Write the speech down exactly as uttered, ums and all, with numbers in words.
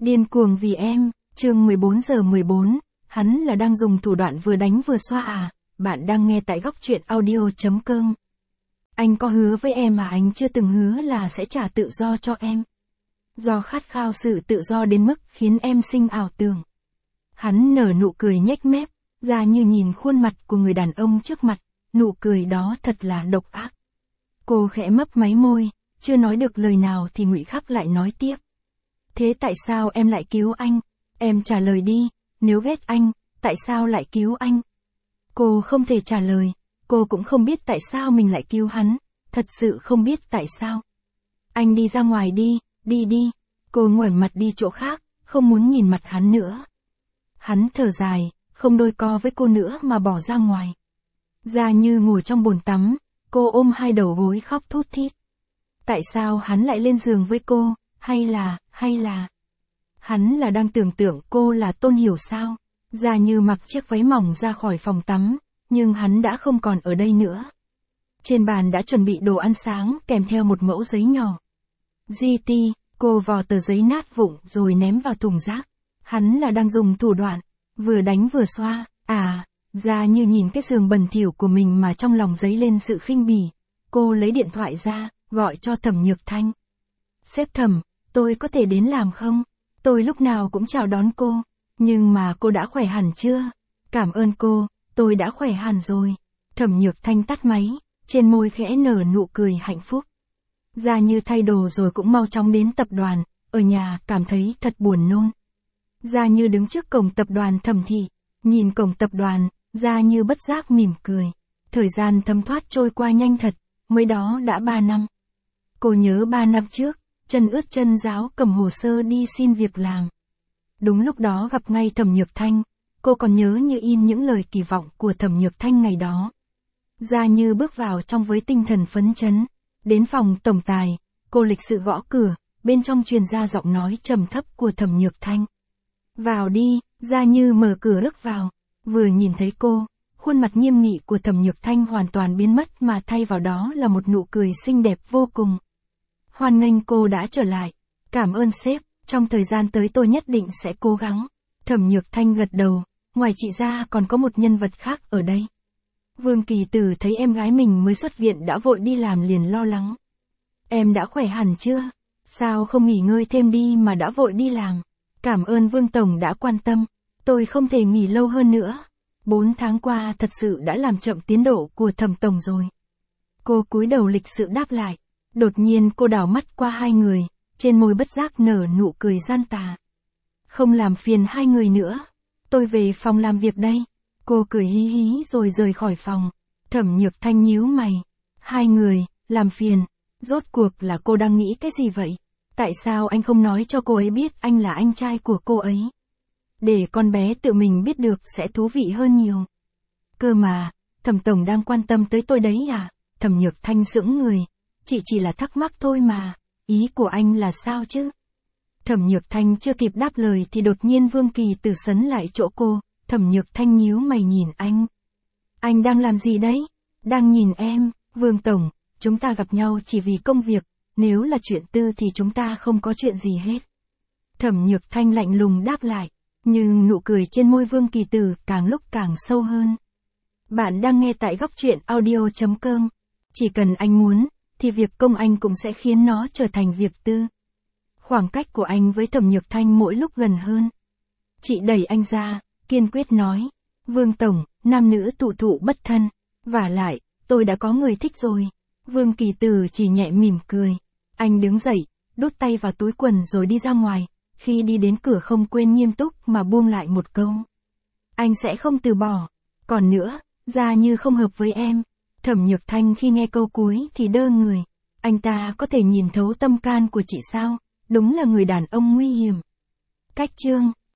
Điên cuồng vì em, chương mười bốn giờ mười bốn, hắn là đang dùng thủ đoạn vừa đánh vừa xoa à, bạn đang nghe tại góc truyện audio.com. Anh có hứa với em mà anh chưa từng hứa là sẽ trả tự do cho em. Do khát khao sự tự do đến mức khiến em sinh ảo tưởng. Hắn nở nụ cười nhếch mép, ra như nhìn khuôn mặt của người đàn ông trước mặt, nụ cười đó thật là độc ác. Cô khẽ mấp máy môi, chưa nói được lời nào thì Ngụy Khắc lại nói tiếp. Thế tại sao em lại cứu anh? Em trả lời đi, nếu ghét anh, tại sao lại cứu anh? Cô không thể trả lời, cô cũng không biết tại sao mình lại cứu hắn, thật sự không biết tại sao. Anh đi ra ngoài đi, đi đi. Cô ngoảnh mặt đi chỗ khác, không muốn nhìn mặt hắn nữa. Hắn thở dài, không đôi co với cô nữa mà bỏ ra ngoài. Ra như ngồi trong bồn tắm, cô ôm hai đầu gối khóc thút thít. Tại sao hắn lại lên giường với cô, hay là, hay là... Hắn là đang tưởng tượng cô là Tôn Hiểu sao? Ra như mặc chiếc váy mỏng ra khỏi phòng tắm, nhưng hắn đã không còn ở đây nữa. Trên bàn đã chuẩn bị đồ ăn sáng kèm theo một mẫu giấy nhỏ. giê tê, cô vò tờ giấy nát vụn rồi ném vào thùng rác. Hắn là đang dùng thủ đoạn, vừa đánh vừa xoa, à, ra như nhìn cái giường bẩn thỉu của mình mà trong lòng dấy lên sự khinh bỉ. Cô lấy điện thoại ra, gọi cho Thẩm Nhược Thanh. Sếp Thẩm, tôi có thể đến làm không? Tôi lúc nào cũng chào đón cô, nhưng mà cô đã khỏe hẳn chưa? Cảm ơn cô, tôi đã khỏe hẳn rồi. Thẩm Nhược Thanh tắt máy, trên môi khẽ nở nụ cười hạnh phúc. Ra như thay đồ rồi cũng mau chóng đến tập đoàn, ở nhà cảm thấy thật buồn nôn. Ra như đứng trước cổng tập đoàn Thẩm thị, nhìn cổng tập đoàn, ra như bất giác mỉm cười. Thời gian thấm thoát trôi qua nhanh thật, mới đó đã ba năm. Cô nhớ ba năm trước, chân ướt chân ráo cầm hồ sơ đi xin việc làm. Đúng lúc đó gặp ngay Thẩm Nhược Thanh, cô còn nhớ như in những lời kỳ vọng của Thẩm Nhược Thanh ngày đó. Ra như bước vào trong với tinh thần phấn chấn, đến phòng tổng tài, cô lịch sự gõ cửa, bên trong truyền ra giọng nói trầm thấp của Thẩm Nhược Thanh. Vào đi, Ra như mở cửa bước vào, vừa nhìn thấy cô, khuôn mặt nghiêm nghị của Thẩm Nhược Thanh hoàn toàn biến mất mà thay vào đó là một nụ cười xinh đẹp vô cùng. Hoan nghênh cô đã trở lại. Cảm ơn sếp, trong thời gian tới tôi nhất định sẽ cố gắng. Thẩm Nhược Thanh gật đầu, ngoài chị ra còn có một nhân vật khác ở đây. Vương Kỳ Tử thấy em gái mình mới xuất viện đã vội đi làm liền lo lắng. Em đã khỏe hẳn chưa? Sao không nghỉ ngơi thêm đi mà đã vội đi làm? Cảm ơn Vương Tổng đã quan tâm. Tôi không thể nghỉ lâu hơn nữa. Bốn tháng qua thật sự đã làm chậm tiến độ của Thẩm Tổng rồi. Cô cúi đầu lịch sự đáp lại. Đột nhiên cô đảo mắt qua hai người, trên môi bất giác nở nụ cười gian tà. Không làm phiền hai người nữa. Tôi về phòng làm việc đây. Cô cười hí hí rồi rời khỏi phòng. Thẩm Nhược Thanh nhíu mày. Hai người, làm phiền. Rốt cuộc là cô đang nghĩ cái gì vậy? Tại sao anh không nói cho cô ấy biết anh là anh trai của cô ấy? Để con bé tự mình biết được sẽ thú vị hơn nhiều. Cơ mà, Thẩm Tổng đang quan tâm tới tôi đấy à? Thẩm Nhược Thanh sững người. Chị chỉ là thắc mắc thôi mà. Ý của anh là sao chứ? Thẩm Nhược Thanh chưa kịp đáp lời thì đột nhiên Vương Kỳ Tử sấn lại chỗ cô. Thẩm Nhược Thanh nhíu mày nhìn anh. Anh đang làm gì đấy? Đang nhìn em, Vương Tổng, chúng ta gặp nhau chỉ vì công việc, nếu là chuyện tư thì chúng ta không có chuyện gì hết. Thẩm Nhược Thanh lạnh lùng đáp lại, nhưng nụ cười trên môi Vương Kỳ Tử càng lúc càng sâu hơn. Bạn đang nghe tại góc truyện audio.com. Chỉ cần anh muốn, thì việc công anh cũng sẽ khiến nó trở thành việc tư. Khoảng cách của anh với Thẩm Nhược Thanh mỗi lúc gần hơn. Chị đẩy anh ra, kiên quyết nói, Vương Tổng, nam nữ thụ thụ bất thân, vả lại, tôi đã có người thích rồi. Vương Kỳ Tử chỉ nhẹ mỉm cười. Anh đứng dậy, đút tay vào túi quần rồi đi ra ngoài, khi đi đến cửa không quên nghiêm túc mà buông lại một câu. Anh sẽ không từ bỏ. Còn nữa, Ra như không hợp với em. Thẩm Nhược Thanh khi nghe câu cuối thì đơ người. Anh ta có thể nhìn thấu tâm can của chị sao? Đúng là người đàn ông nguy hiểm. Cách chương